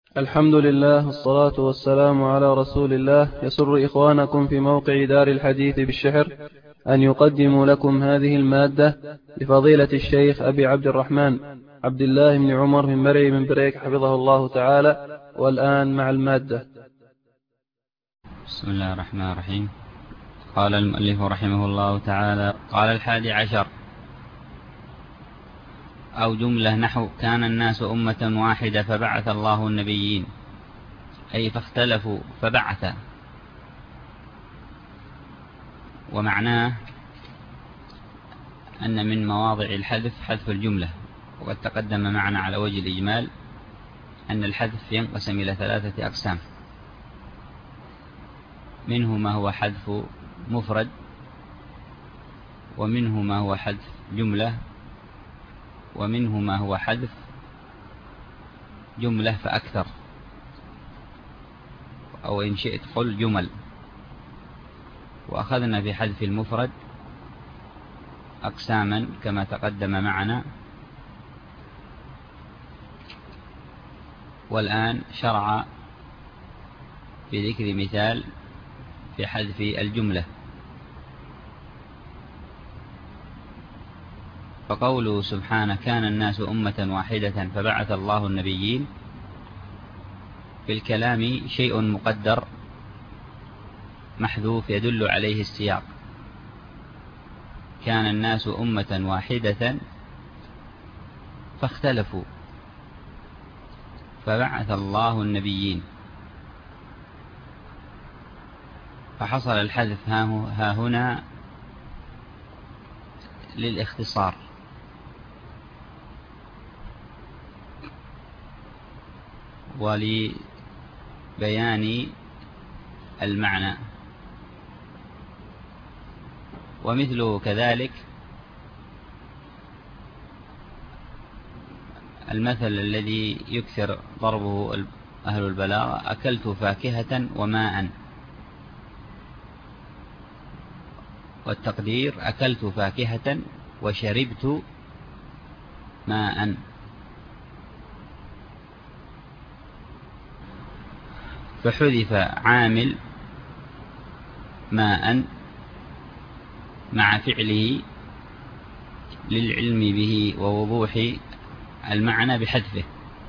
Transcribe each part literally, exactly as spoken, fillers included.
الحمد لله والصلاة والسلام على رسول الله. يسر إخوانكم في موقع دار الحديث بالشحر أن يقدموا لكم هذه المادة لفضيلة الشيخ أبي عبد الرحمن عبد الله بن عمر من مرعي من بريك حفظه الله تعالى. والآن مع المادة. بسم الله الرحمن الرحيم. قال المؤلف رحمه الله تعالى: قال الحادي عشر أو جملة نحو كان الناس أمة واحدة فبعث الله النبيين، أي فاختلفوا فبعث. ومعناه أن من مواضع الحذف حذف الجملة، وقد تقدم معنا على وجه الإجمال أن الحذف ينقسم إلى ثلاثة أقسام، منه ما هو حذف مفرد، ومنه ما هو حذف جملة، ومنه ما هو حذف جملة فأكثر، أو إن شئت قل جمل. وأخذنا في حذف المفرد أقساما كما تقدم معنا، والآن شرع في ذكر مثال في حذف الجملة. فقوله سبحانه كان الناس أمة واحدة فبعث الله النبيين، في الكلام شيء مقدر محذوف يدل عليه السياق. كان الناس أمة واحدة فاختلفوا فبعث الله النبيين، فحصل الحذف ها هنا للاختصار، ولبيان المعنى. ومثله كذلك المثل الذي يكثر ضربه أهل البلاغة: أكلت فاكهة وماء. والتقدير أكلت فاكهة وشربت ماء. فحذف عامل ماء مع فعله للعلم به ووضوح المعنى بحذفه،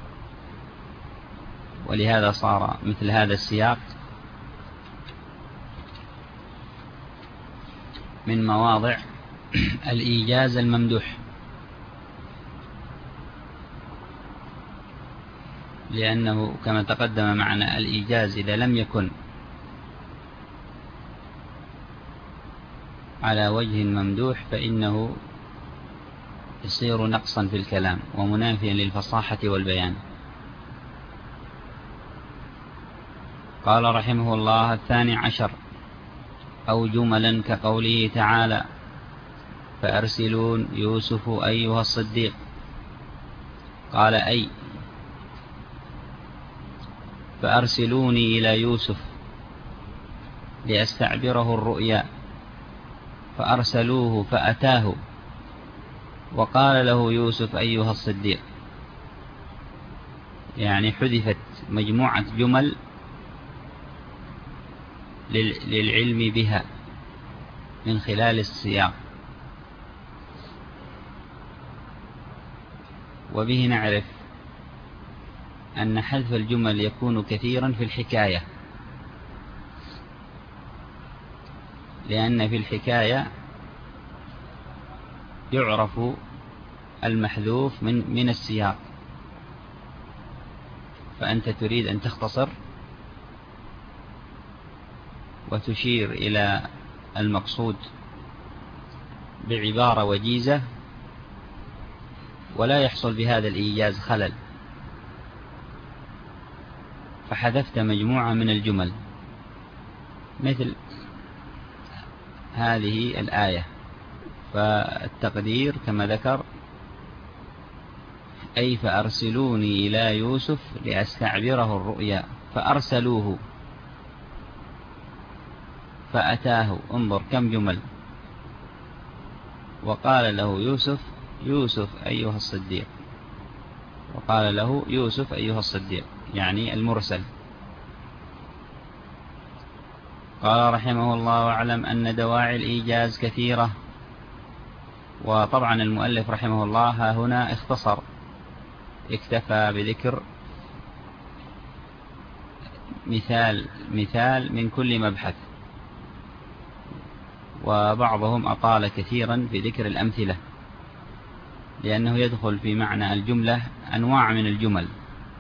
ولهذا صار مثل هذا السياق من مواضع الإيجاز الممدوح، لأنه كما تقدم معنا الإيجاز إذا لم يكن على وجه ممدوح فإنه يصير نقصا في الكلام ومنافيا للفصاحة والبيان. قال رحمه الله: الثاني عشر أو جملا كقوله تعالى: فأرسلون يوسف أيها الصديق. قال: أي فأرسلوني إلى يوسف لأستعبره الرؤيا، فأرسلوه فأتاه وقال له يوسف أيها الصديق. يعني حذفت مجموعة جمل للعلم بها من خلال السياق. وبه نعرف أن حذف الجمل يكون كثيرا في الحكاية، لأن في الحكاية يعرف المحذوف من من السياق. فأنت تريد أن تختصر وتشير إلى المقصود بعبارة وجيزة، ولا يحصل بهذا الإيجاز خلل، فحذفت مجموعة من الجمل مثل هذه الآية. فالتقدير كما ذكر: أي فأرسلوني إلى يوسف لأستعبره الرؤيا، فأرسلوه فأتاه. انظر كم جمل. وقال له يوسف يوسف أيها الصديق، وقال له يوسف أيها الصديق. يعني المرسل. قال رحمه الله: واعلم أن دواعي الإيجاز كثيرة. وطبعا المؤلف رحمه الله ها هنا اختصر، اكتفى بذكر مثال مثال من كل مبحث، وبعضهم أطال كثيرا في ذكر الأمثلة، لأنه يدخل في معنى الجملة أنواع من الجمل،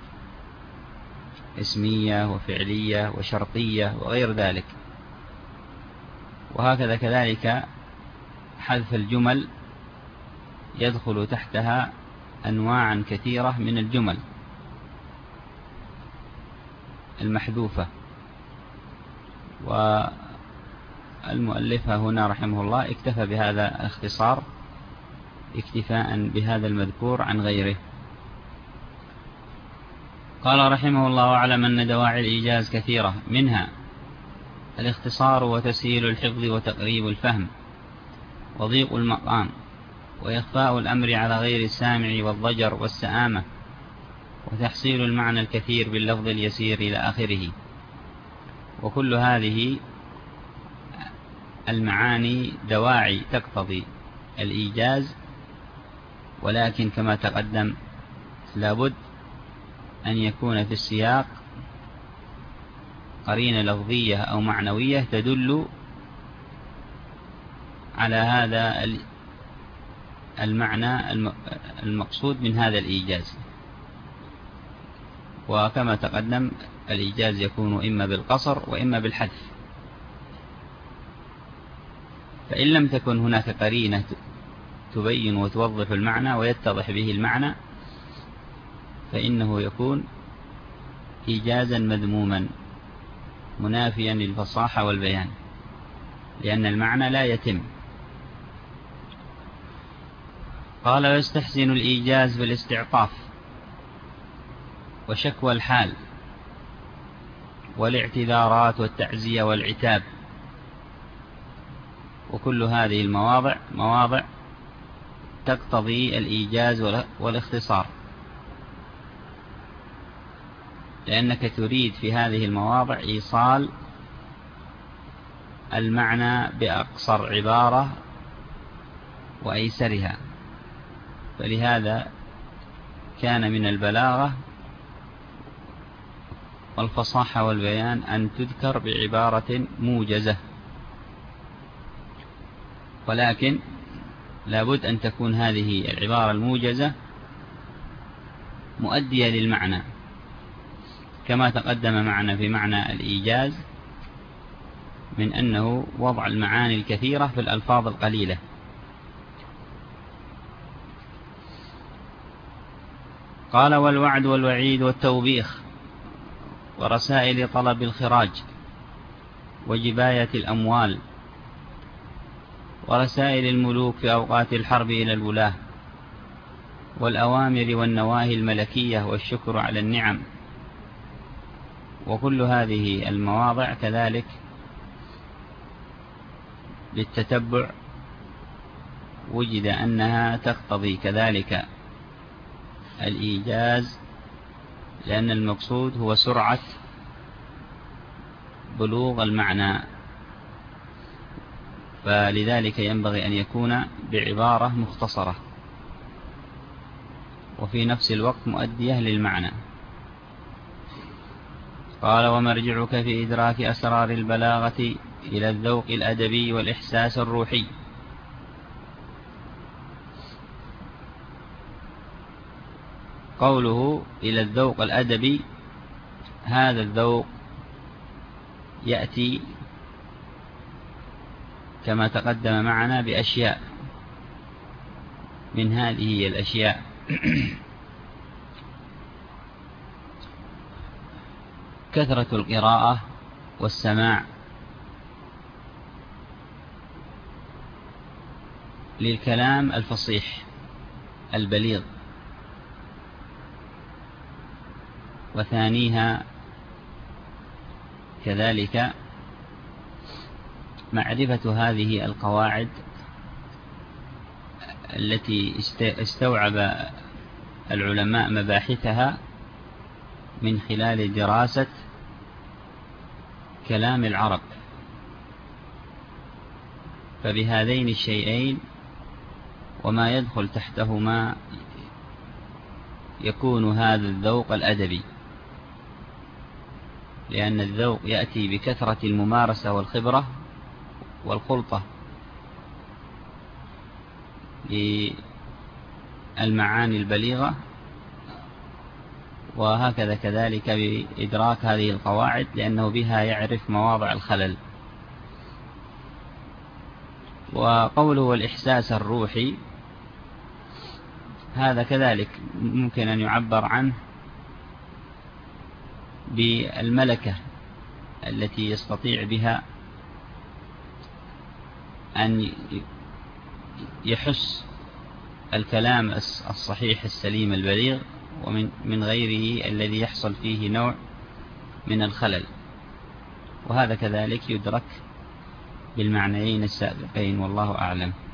اسمية وفعلية وشرطية وغير ذلك. وهكذا كذلك حذف الجمل يدخل تحتها أنواعا كثيرة من الجمل المحذوفة. والمؤلف هنا رحمه الله اكتفى بهذا الاختصار اكتفاء بهذا المذكور عن غيره. قال رحمه الله: واعلم أن دواعي الإيجاز كثيرة، منها الاختصار وتسهيل الحفظ وتقريب الفهم وضيق المقام وإخفاء الأمر على غير السامع والضجر والسآمة وتحصيل المعنى الكثير باللفظ اليسير إلى آخره. وكل هذه المعاني دواعي تقتضي الإيجاز، ولكن كما تقدم لابد أن يكون في السياق قرينة لفظية أو معنوية تدل على هذا المعنى المقصود من هذا الإيجاز. وكما تقدم الإيجاز يكون إما بالقصر وإما بالحذف، فإن لم تكن هناك قرينة تبين وتوضح المعنى ويتضح به المعنى فإنه يكون إيجازا مذموما منافيا للفصاحة والبيان، لأن المعنى لا يتم. قال: ويستحسن الإيجاز بالاستعطاف وشكوى الحال والاعتذارات والتعزية والعتاب. وكل هذه المواضع مواضع تقتضي الإيجاز والاختصار، لأنك تريد في هذه المواضع إيصال المعنى بأقصر عبارة وأيسرها. فلهذا كان من البلاغة والفصاحة والبيان أن تذكر بعبارة موجزة، ولكن لابد أن تكون هذه العبارة الموجزة مؤدية للمعنى، كما تقدم معنا في معنى الإيجاز من أنه وضع المعاني الكثيرة في الألفاظ القليلة. قال: والوعد والوعيد والتوبيخ ورسائل طلب الخراج وجباية الأموال ورسائل الملوك في أوقات الحرب إلى الولاة والأوامر والنواهي الملكية والشكر على النعم. وكل هذه المواضع كذلك بالتتبع وجد أنها تقتضي كذلك الإيجاز، لأن المقصود هو سرعة بلوغ المعنى، فلذلك ينبغي أن يكون بعبارة مختصرة وفي نفس الوقت مؤدية للمعنى. قال: ومرجعك في إدراك أسرار البلاغة إلى الذوق الأدبي والإحساس الروحي. قوله إلى الذوق الأدبي، هذا الذوق يأتي كما تقدم معنا بأشياء، من هذه الأشياء كثرة القراءة والسماع للكلام الفصيح البليغ، وثانيها كذلك معرفة هذه القواعد التي استوعب العلماء مباحثها من خلال دراسة كلام العرب، فبهذين الشيئين وما يدخل تحتهما يكون هذا الذوق الأدبي، لأن الذوق يأتي بكثرة الممارسة والخبرة والخلطة للمعاني البليغة، وهكذا كذلك بإدراك هذه القواعد، لأنه بها يعرف مواضع الخلل. وقوله والإحساس الروحي هذا كذلك ممكن أن يعبر عنه بالملكة التي يستطيع بها أن يحس الكلام الصحيح السليم البليغ ومن من غيره الذي يحصل فيه نوع من الخلل، وهذا كذلك يدرك بالمعنيين السابقين، والله أعلم.